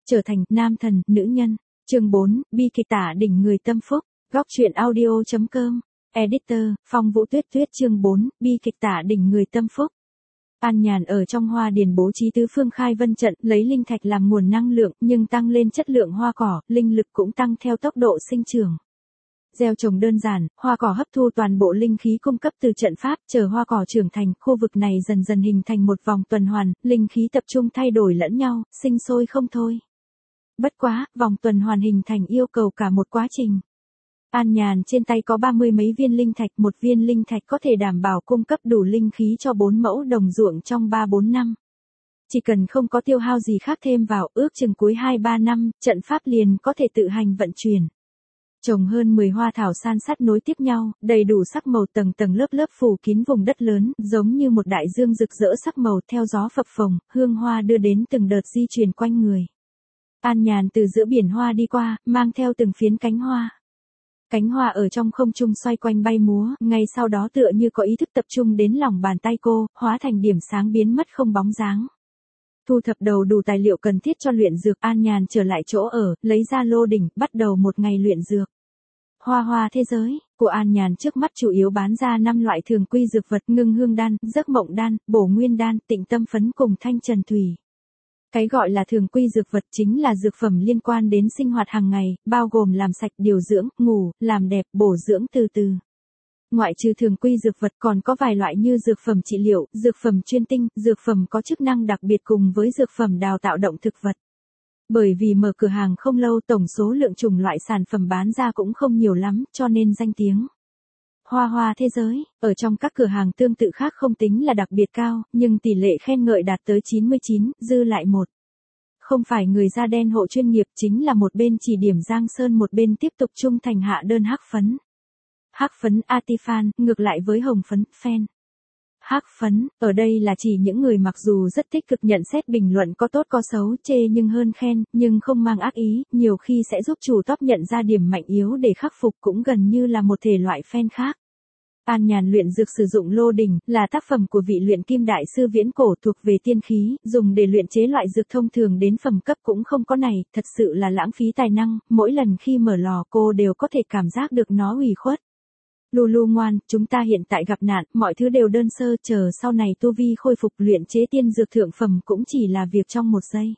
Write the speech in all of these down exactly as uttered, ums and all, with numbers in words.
Trở thành nam thần, nữ nhân. Chương bốn, bi kịch tả đỉnh người tâm phúc. Góc truyện audio chấm com. Editor, Phong Vũ Tuyết Tuyết. Chương bốn, bi kịch tả đỉnh người tâm phúc. An Nhàn ở trong hoa điền bố trí tứ phương khai vân trận, lấy linh thạch làm nguồn năng lượng, nhưng tăng lên chất lượng hoa cỏ, linh lực cũng tăng theo tốc độ sinh trưởng. Gieo trồng đơn giản, hoa cỏ hấp thu toàn bộ linh khí cung cấp từ trận pháp, chờ hoa cỏ trưởng thành, khu vực này dần dần hình thành một vòng tuần hoàn, linh khí tập trung thay đổi lẫn nhau, sinh sôi không thôi. Bất quá, vòng tuần hoàn hình thành yêu cầu cả một quá trình. An Nhàn trên tay có ba mươi mấy viên linh thạch, một viên linh thạch có thể đảm bảo cung cấp đủ linh khí cho bốn mẫu đồng ruộng trong ba bốn năm. Chỉ cần không có tiêu hao gì khác thêm vào, ước chừng cuối hai ba năm, trận pháp liền có thể tự hành vận chuyển. Trồng hơn mười hoa thảo san sát nối tiếp nhau, đầy đủ sắc màu tầng tầng lớp lớp phủ kín vùng đất lớn, giống như một đại dương rực rỡ sắc màu theo gió phập phồng, hương hoa đưa đến từng đợt di chuyển quanh người. An Nhàn từ giữa biển hoa đi qua, mang theo từng phiến cánh hoa. Cánh hoa ở trong không trung xoay quanh bay múa, ngay sau đó tựa như có ý thức tập trung đến lòng bàn tay cô, hóa thành điểm sáng biến mất không bóng dáng. Thu thập đầu đủ tài liệu cần thiết cho luyện dược, An Nhàn trở lại chỗ ở, lấy ra lô đỉnh, bắt đầu một ngày luyện dược. Hoa hoa thế giới của An Nhàn trước mắt chủ yếu bán ra năm loại thường quy dược vật: ngưng hương đan, giấc mộng đan, bổ nguyên đan, tịnh tâm phấn cùng thanh trần thủy. Cái gọi là thường quy dược vật chính là dược phẩm liên quan đến sinh hoạt hàng ngày, bao gồm làm sạch, điều dưỡng, ngủ, làm đẹp, bổ dưỡng từ từ. Ngoại trừ thường quy dược vật còn có vài loại như dược phẩm trị liệu, dược phẩm chuyên tinh, dược phẩm có chức năng đặc biệt cùng với dược phẩm đào tạo động thực vật. Bởi vì mở cửa hàng không lâu, tổng số lượng chủng loại sản phẩm bán ra cũng không nhiều lắm, cho nên danh tiếng hoa hoa thế giới, ở trong các cửa hàng tương tự khác không tính là đặc biệt cao, nhưng tỷ lệ khen ngợi đạt tới chín mươi chín, dư lại một. Không phải người da đen hộ chuyên nghiệp, chính là một bên chỉ điểm Giang Sơn, một bên tiếp tục trung thành hạ đơn hắc phấn. Hắc phấn Atifan, ngược lại với hồng phấn, Phen. Hắc phấn, ở đây là chỉ những người mặc dù rất tích cực nhận xét bình luận có tốt có xấu, chê nhưng hơn khen, nhưng không mang ác ý, nhiều khi sẽ giúp chủ top nhận ra điểm mạnh yếu để khắc phục, cũng gần như là một thể loại fan khác. An Nhàn luyện dược sử dụng lô đỉnh, là tác phẩm của vị luyện kim đại sư viễn cổ, thuộc về tiên khí, dùng để luyện chế loại dược thông thường đến phẩm cấp cũng không có này, thật sự là lãng phí tài năng, mỗi lần khi mở lò cô đều có thể cảm giác được nó ủy khuất. Lulu ngoan, chúng ta hiện tại gặp nạn, mọi thứ đều đơn sơ, chờ sau này tu vi khôi phục, luyện chế tiên dược thượng phẩm cũng chỉ là việc trong một giây.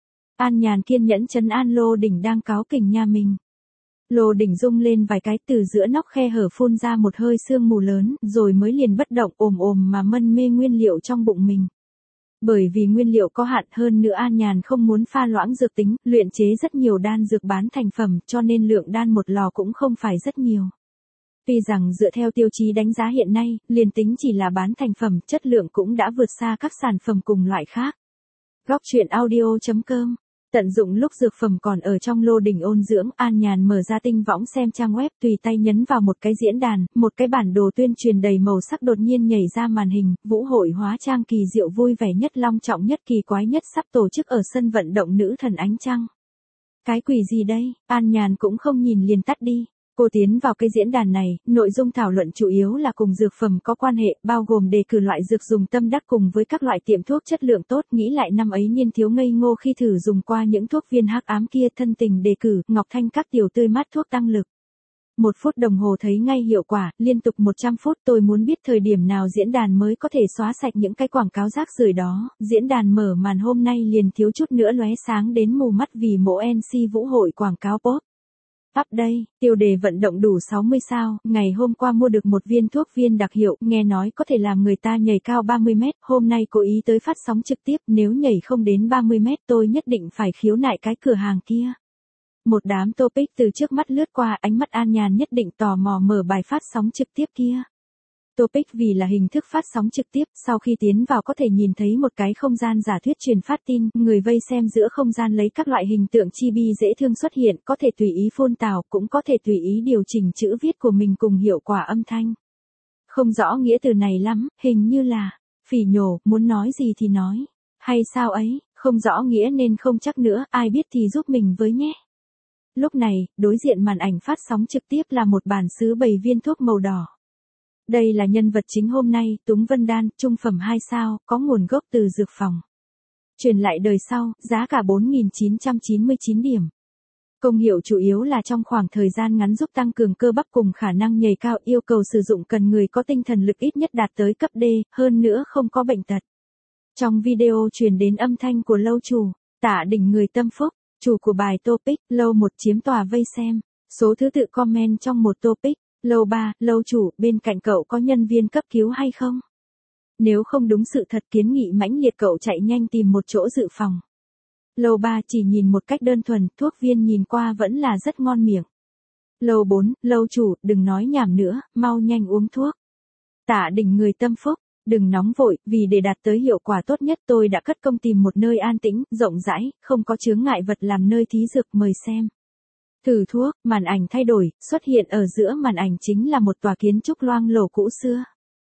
An Nhàn kiên nhẫn trấn an lô đỉnh đang cáu kỉnh nhà mình. Lô đỉnh rung lên vài cái, từ giữa nóc khe hở phun ra một hơi sương mù lớn, rồi mới liền bất động, ồm ồm mà mân mê nguyên liệu trong bụng mình. Bởi vì nguyên liệu có hạn, hơn nữa An Nhàn không muốn pha loãng dược tính, luyện chế rất nhiều đan dược bán thành phẩm, cho nên lượng đan một lò cũng không phải rất nhiều. Tuy rằng dựa theo tiêu chí đánh giá hiện nay, liền tính chỉ là bán thành phẩm, chất lượng cũng đã vượt xa các sản phẩm cùng loại khác. Góc truyện audio chấm com. Tận dụng lúc dược phẩm còn ở trong lô đỉnh ôn dưỡng, An Nhàn mở ra tinh võng xem trang web, tùy tay nhấn vào một cái diễn đàn, một cái bản đồ tuyên truyền đầy màu sắc đột nhiên nhảy ra màn hình, vũ hội hóa trang kỳ diệu vui vẻ nhất, long trọng nhất, kỳ quái nhất sắp tổ chức ở sân vận động nữ thần ánh trăng. Cái quỷ gì đây? An Nhàn cũng không nhìn liền tắt đi. Cô tiến vào cái diễn đàn này, nội dung thảo luận chủ yếu là cùng dược phẩm có quan hệ, bao gồm đề cử loại dược dùng tâm đắc cùng với các loại tiệm thuốc chất lượng tốt, nghĩ lại năm ấy niên thiếu ngây ngô khi thử dùng qua những thuốc viên hắc ám kia, thân tình đề cử, Ngọc Thanh các tiểu tươi mát thuốc tăng lực. Một phút đồng hồ thấy ngay hiệu quả, liên tục một trăm phút, tôi muốn biết thời điểm nào diễn đàn mới có thể xóa sạch những cái quảng cáo rác rưởi đó, diễn đàn mở màn hôm nay liền thiếu chút nữa lóe sáng đến mù mắt vì mẫu em xê vũ hội quảng cáo pop. Up đây, tiêu đề vận động đủ sáu mươi sao, ngày hôm qua mua được một viên thuốc viên đặc hiệu, nghe nói có thể làm người ta nhảy cao ba mươi mét, hôm nay cố ý tới phát sóng trực tiếp, nếu nhảy không đến ba mươi mét tôi nhất định phải khiếu nại cái cửa hàng kia. Một đám topic từ trước mắt lướt qua, ánh mắt An Nhàn nhất định tò mò mở bài phát sóng trực tiếp kia. Topic vì là hình thức phát sóng trực tiếp, sau khi tiến vào có thể nhìn thấy một cái không gian giả thuyết truyền phát tin, người vây xem giữa không gian lấy các loại hình tượng chibi dễ thương xuất hiện, có thể tùy ý phun tào, cũng có thể tùy ý điều chỉnh chữ viết của mình cùng hiệu quả âm thanh. Không rõ nghĩa từ này lắm, hình như là phỉ nhổ, muốn nói gì thì nói, hay sao ấy, không rõ nghĩa nên không chắc nữa, ai biết thì giúp mình với nhé. Lúc này, đối diện màn ảnh phát sóng trực tiếp là một bản sứ bày viên thuốc màu đỏ. Đây là nhân vật chính hôm nay, Túng Vân Đan, trung phẩm hai sao, có nguồn gốc từ dược phòng. Truyền lại đời sau, giá cả bốn nghìn chín trăm chín mươi chín điểm. Công hiệu chủ yếu là trong khoảng thời gian ngắn giúp tăng cường cơ bắp cùng khả năng nhảy cao, yêu cầu sử dụng cần người có tinh thần lực ít nhất đạt tới cấp D, hơn nữa không có bệnh tật. Trong video truyền đến âm thanh của lâu chủ, Tạ Đỉnh người tâm phúc, chủ của bài topic, lâu một chiếm tòa vây xem, số thứ tự comment trong một topic, lâu ba, lâu chủ, bên cạnh cậu có nhân viên cấp cứu hay không? Nếu không đúng sự thật kiến nghị mãnh liệt cậu chạy nhanh tìm một chỗ dự phòng. Lầu ba chỉ nhìn một cách đơn thuần, thuốc viên nhìn qua vẫn là rất ngon miệng. Lầu bốn, lâu chủ, đừng nói nhảm nữa, mau nhanh uống thuốc. Tạ Đỉnh người tâm phúc, đừng nóng vội, vì để đạt tới hiệu quả tốt nhất tôi đã cất công tìm một nơi an tĩnh, rộng rãi, không có chướng ngại vật làm nơi thí dược, mời xem. Thử thuốc, màn ảnh thay đổi, xuất hiện ở giữa màn ảnh chính là một tòa kiến trúc loang lổ cũ xưa.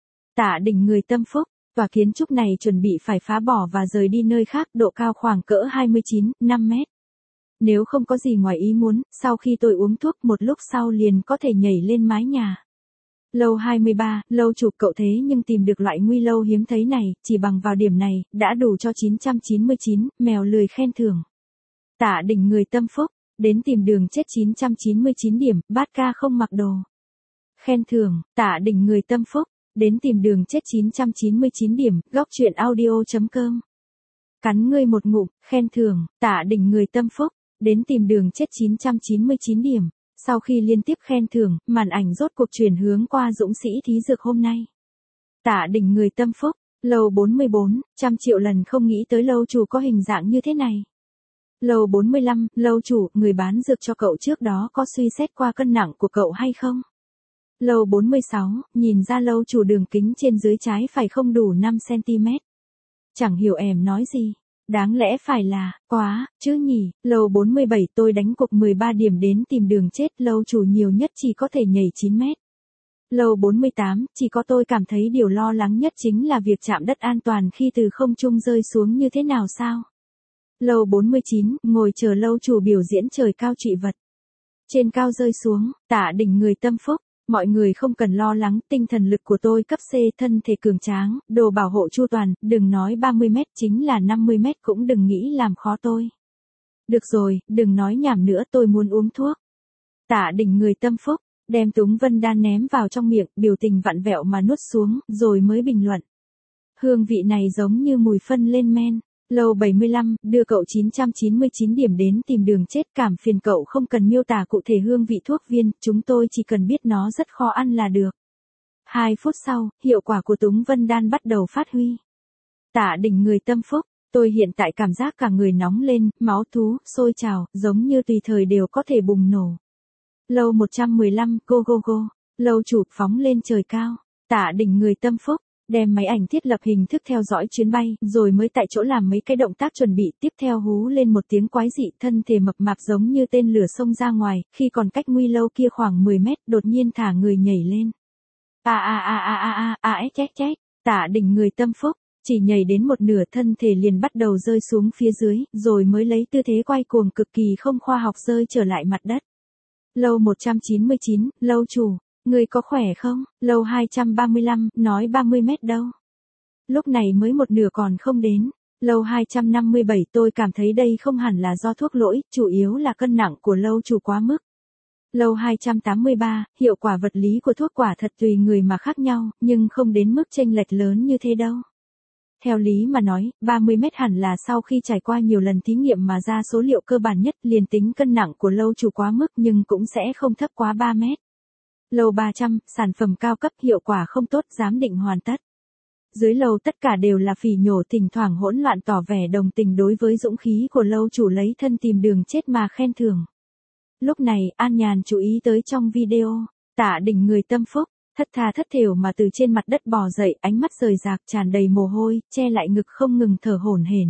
Tạ Đỉnh người tâm phúc, tòa kiến trúc này chuẩn bị phải phá bỏ và rời đi nơi khác, độ cao khoảng cỡ hai mươi chín, năm mét. Nếu không có gì ngoài ý muốn, sau khi tôi uống thuốc một lúc sau liền có thể nhảy lên mái nhà. Lầu hai mươi ba, lâu chủ, cậu thế nhưng tìm được loại nguy lâu hiếm thấy này, chỉ bằng vào điểm này, đã đủ cho chín trăm chín mươi chín, mèo lười khen thưởng. Tạ Đỉnh người tâm phúc, đến tìm đường chết chín trăm chín mươi chín điểm, bát ca không mặc đồ. Khen thưởng, Tạ Đỉnh người tâm phúc, đến tìm đường chết chín trăm chín mươi chín điểm, góc truyện audio chấm com. Cắn ngươi một ngụm, khen thưởng, Tạ Đỉnh người tâm phúc, đến tìm đường chết chín trăm chín mươi chín điểm. Sau khi liên tiếp khen thưởng, màn ảnh rốt cuộc chuyển hướng qua dũng sĩ thí dược hôm nay. Tạ Đỉnh người tâm phúc, lầu bốn mươi bốn, trăm triệu lần không nghĩ tới lâu chủ có hình dạng như thế này. Lầu bốn mươi lăm, lâu chủ, người bán dược cho cậu trước đó có suy xét qua cân nặng của cậu hay không? Lầu bốn mươi sáu, nhìn ra lâu chủ đường kính trên dưới trái phải không đủ năm xăng ti mét. Chẳng hiểu em nói gì. Đáng lẽ phải là, quá, chứ nhỉ. Lầu bốn mươi bảy, tôi đánh cục mười ba điểm đến tìm đường chết, lâu chủ nhiều nhất chỉ có thể nhảy chín mét. Lầu bốn mươi tám, chỉ có tôi cảm thấy điều lo lắng nhất chính là việc chạm đất an toàn khi từ không trung rơi xuống như thế nào sao. Lầu bốn mươi chín, ngồi chờ lâu chủ biểu diễn trời cao trụy vật. Trên cao rơi xuống, Tạ Đỉnh người tâm phúc. Mọi người không cần lo lắng, tinh thần lực của tôi cấp C, thân thể cường tráng, đồ bảo hộ chu toàn, đừng nói ba mươi mét chính là năm mươi mét cũng đừng nghĩ làm khó tôi. Được rồi, đừng nói nhảm nữa, tôi muốn uống thuốc. Tạ Đỉnh người tâm phúc, đem Túng Vân Đan ném vào trong miệng, biểu tình vặn vẹo mà nuốt xuống, rồi mới bình luận. Hương vị này giống như mùi phân lên men. Lầu bảy mươi lăm, đưa cậu chín trăm chín mươi chín điểm đến tìm đường chết, cảm phiền cậu không cần miêu tả cụ thể hương vị thuốc viên, chúng tôi chỉ cần biết nó rất khó ăn là được. Hai phút sau, hiệu quả của Túng Vân Đan bắt đầu phát huy. Tạ Đỉnh người tâm phúc, tôi hiện tại cảm giác cả người nóng lên, máu thú, sôi trào, giống như tùy thời đều có thể bùng nổ. Lầu một trăm mười lăm, go go go, lâu chủ, phóng lên trời cao. Tạ Đỉnh người tâm phúc, đem máy ảnh thiết lập hình thức theo dõi chuyến bay, rồi mới tại chỗ làm mấy cái động tác chuẩn bị, tiếp theo hú lên một tiếng quái dị, thân thể mập mạp giống như tên lửa xông ra ngoài, khi còn cách nguy lâu kia khoảng mười mét, đột nhiên thả người nhảy lên. A a a a a a a ét chết chết, Tạ Đỉnh người tâm phúc, chỉ nhảy đến một nửa thân thể liền bắt đầu rơi xuống phía dưới, rồi mới lấy tư thế quay cuồng cực kỳ không khoa học rơi trở lại mặt đất. Lầu một trăm chín mươi chín, lâu chủ. Người có khỏe không? Lầu hai trăm ba mươi lăm, nói ba mươi mét đâu. Lúc này mới một nửa còn không đến. Lầu hai trăm năm mươi bảy, tôi cảm thấy đây không hẳn là do thuốc lỗi, chủ yếu là cân nặng của lâu chủ quá mức. Lầu hai trăm tám mươi ba, hiệu quả vật lý của thuốc quả thật tùy người mà khác nhau, nhưng không đến mức chênh lệch lớn như thế đâu. Theo lý mà nói, ba mươi mét hẳn là sau khi trải qua nhiều lần thí nghiệm mà ra số liệu cơ bản nhất, liền tính cân nặng của lâu chủ quá mức nhưng cũng sẽ không thấp quá ba mét. Lầu ba trăm, sản phẩm cao cấp, hiệu quả không tốt, giám định hoàn tất. Dưới lầu tất cả đều là phỉ nhổ, thỉnh thoảng hỗn loạn tỏ vẻ đồng tình đối với dũng khí của lâu chủ lấy thân tìm đường chết mà khen thưởng. Lúc này, An Nhàn chú ý tới trong video, Tạ Đỉnh người tâm phúc, thất tha thất thểu mà từ trên mặt đất bò dậy, ánh mắt rời rạc tràn đầy mồ hôi, che lại ngực không ngừng thở hổn hển.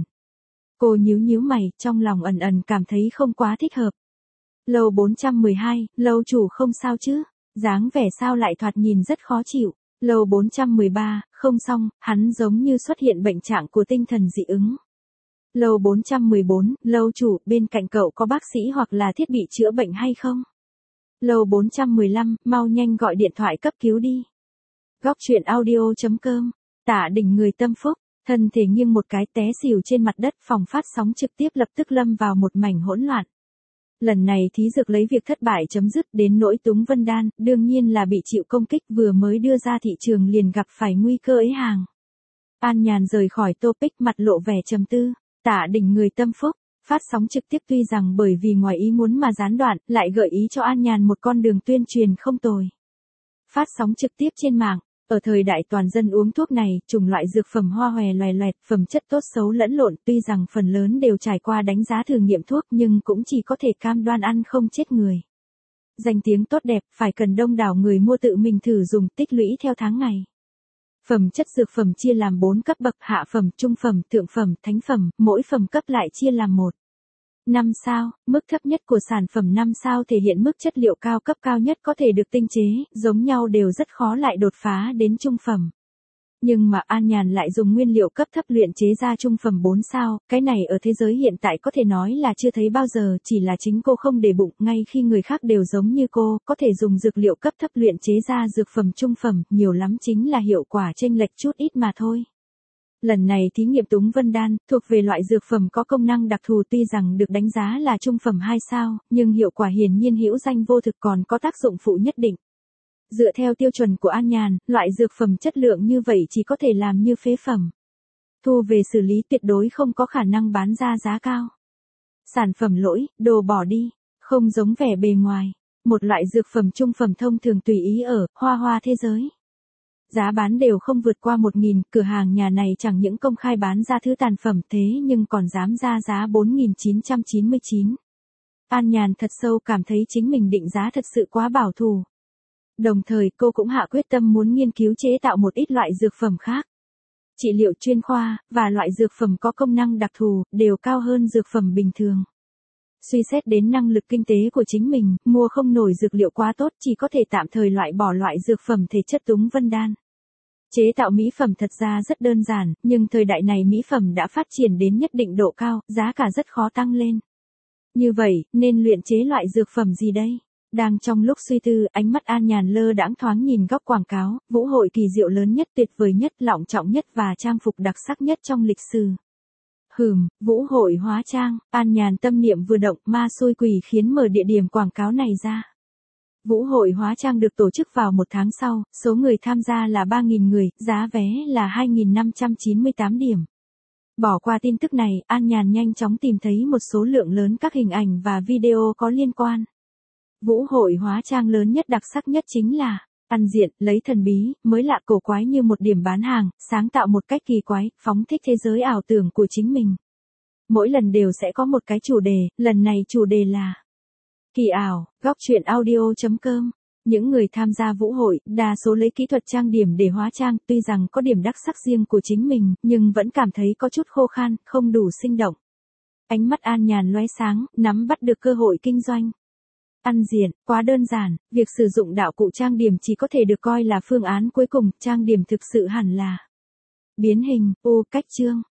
Cô nhíu nhíu mày, trong lòng ẩn ẩn cảm thấy không quá thích hợp. Lầu bốn trăm mười hai, lâu chủ không sao chứ? Dáng vẻ sao lại thoạt nhìn rất khó chịu. Lầu bốn trăm mười ba, không xong, hắn giống như xuất hiện bệnh trạng của tinh thần dị ứng. Lầu bốn trăm mười bốn, lâu chủ, bên cạnh cậu có bác sĩ hoặc là thiết bị chữa bệnh hay không? Lầu bốn trăm mười lăm, mau nhanh gọi điện thoại cấp cứu đi. Góc truyện audio chấm com, Tạ Đỉnh người tâm phúc, Thân thể nghiêng một cái té xỉu trên mặt đất, phòng phát sóng trực tiếp lập tức lâm vào một mảnh hỗn loạn. Lần này thí dược lấy việc thất bại chấm dứt, đến nỗi Túng Vân Đan, đương nhiên là bị chịu công kích, vừa mới đưa ra thị trường liền gặp phải nguy cơ ế hàng. An Nhàn rời khỏi topic mặt lộ vẻ trầm tư, Tạ Đỉnh người tâm phúc, phát sóng trực tiếp tuy rằng bởi vì ngoài ý muốn mà gián đoạn, lại gợi ý cho An Nhàn một con đường tuyên truyền không tồi. Phát sóng trực tiếp trên mạng, ở thời đại toàn dân uống thuốc này, chủng loại dược phẩm hoa hòe loè loẹt, phẩm chất tốt xấu lẫn lộn, tuy rằng phần lớn đều trải qua đánh giá thử nghiệm thuốc nhưng cũng chỉ có thể cam đoan ăn không chết người. Danh tiếng tốt đẹp, phải cần đông đảo người mua tự mình thử dùng, tích lũy theo tháng ngày. Phẩm chất dược phẩm chia làm bốn cấp bậc: hạ phẩm, trung phẩm, thượng phẩm, thánh phẩm, mỗi phẩm cấp lại chia làm một. năm sao, mức thấp nhất của sản phẩm năm sao thể hiện mức chất liệu cao cấp cao nhất có thể được tinh chế, giống nhau đều rất khó lại đột phá đến trung phẩm. Nhưng mà An Nhàn lại dùng nguyên liệu cấp thấp luyện chế ra trung phẩm bốn sao, cái này ở thế giới hiện tại có thể nói là chưa thấy bao giờ, chỉ là chính cô không để bụng, ngay khi người khác đều giống như cô, có thể dùng dược liệu cấp thấp luyện chế ra dược phẩm trung phẩm, nhiều lắm chính là hiệu quả chênh lệch chút ít mà thôi. Lần này thí nghiệm Túng Vân Đan, thuộc về loại dược phẩm có công năng đặc thù, tuy rằng được đánh giá là trung phẩm hai sao, nhưng hiệu quả hiển nhiên hữu danh vô thực, còn có tác dụng phụ nhất định. Dựa theo tiêu chuẩn của An Nhàn, loại dược phẩm chất lượng như vậy chỉ có thể làm như phế phẩm. Thu về xử lý tuyệt đối không có khả năng bán ra giá cao. Sản phẩm lỗi, đồ bỏ đi, không giống vẻ bề ngoài. Một loại dược phẩm trung phẩm thông thường tùy ý ở Hoa Hoa thế giới. Giá bán đều không vượt qua một nghìn, cửa hàng nhà này chẳng những công khai bán ra thứ tàn phẩm thế nhưng còn dám ra giá bốn nghìn chín trăm chín mươi chín. An Nhàn thật sâu cảm thấy chính mình định giá thật sự quá bảo thủ. Đồng thời cô cũng hạ quyết tâm muốn nghiên cứu chế tạo một ít loại dược phẩm khác. Trị liệu chuyên khoa, và loại dược phẩm có công năng đặc thù, đều cao hơn dược phẩm bình thường. Suy xét đến năng lực kinh tế của chính mình, mua không nổi dược liệu quá tốt, chỉ có thể tạm thời loại bỏ loại dược phẩm thể chất Túng Vân Đan. Chế tạo mỹ phẩm thật ra rất đơn giản, nhưng thời đại này mỹ phẩm đã phát triển đến nhất định độ cao, giá cả rất khó tăng lên. Như vậy, nên luyện chế loại dược phẩm gì đây? Đang trong lúc suy tư, ánh mắt An Nhàn lơ đãng thoáng nhìn góc quảng cáo, vũ hội kỳ diệu lớn nhất, tuyệt vời nhất, lọng trọng nhất và trang phục đặc sắc nhất trong lịch sử. Hừm, vũ hội hóa trang, An Nhàn tâm niệm vừa động, ma xui quỷ khiến mở địa điểm quảng cáo này ra. Vũ hội hóa trang được tổ chức vào một tháng sau, số người tham gia là ba nghìn người, giá vé là hai nghìn năm trăm chín mươi tám điểm. Bỏ qua tin tức này, An Nhàn nhanh chóng tìm thấy một số lượng lớn các hình ảnh và video có liên quan. Vũ hội hóa trang lớn nhất, đặc sắc nhất chính là ăn diện, lấy thần bí, mới lạ cổ quái như một điểm bán hàng, sáng tạo một cách kỳ quái, phóng thích thế giới ảo tưởng của chính mình. Mỗi lần đều sẽ có một cái chủ đề, lần này chủ đề là kỳ ảo. Góc truyện audio chấm com. Những người tham gia vũ hội, đa số lấy kỹ thuật trang điểm để hóa trang, tuy rằng có điểm đặc sắc riêng của chính mình, nhưng vẫn cảm thấy có chút khô khan, không đủ sinh động. Ánh mắt An Nhàn lóe sáng, nắm bắt được cơ hội kinh doanh. Ăn diện, quá đơn giản, việc sử dụng đạo cụ trang điểm chỉ có thể được coi là phương án cuối cùng, trang điểm thực sự hẳn là biến hình, ô cách trương.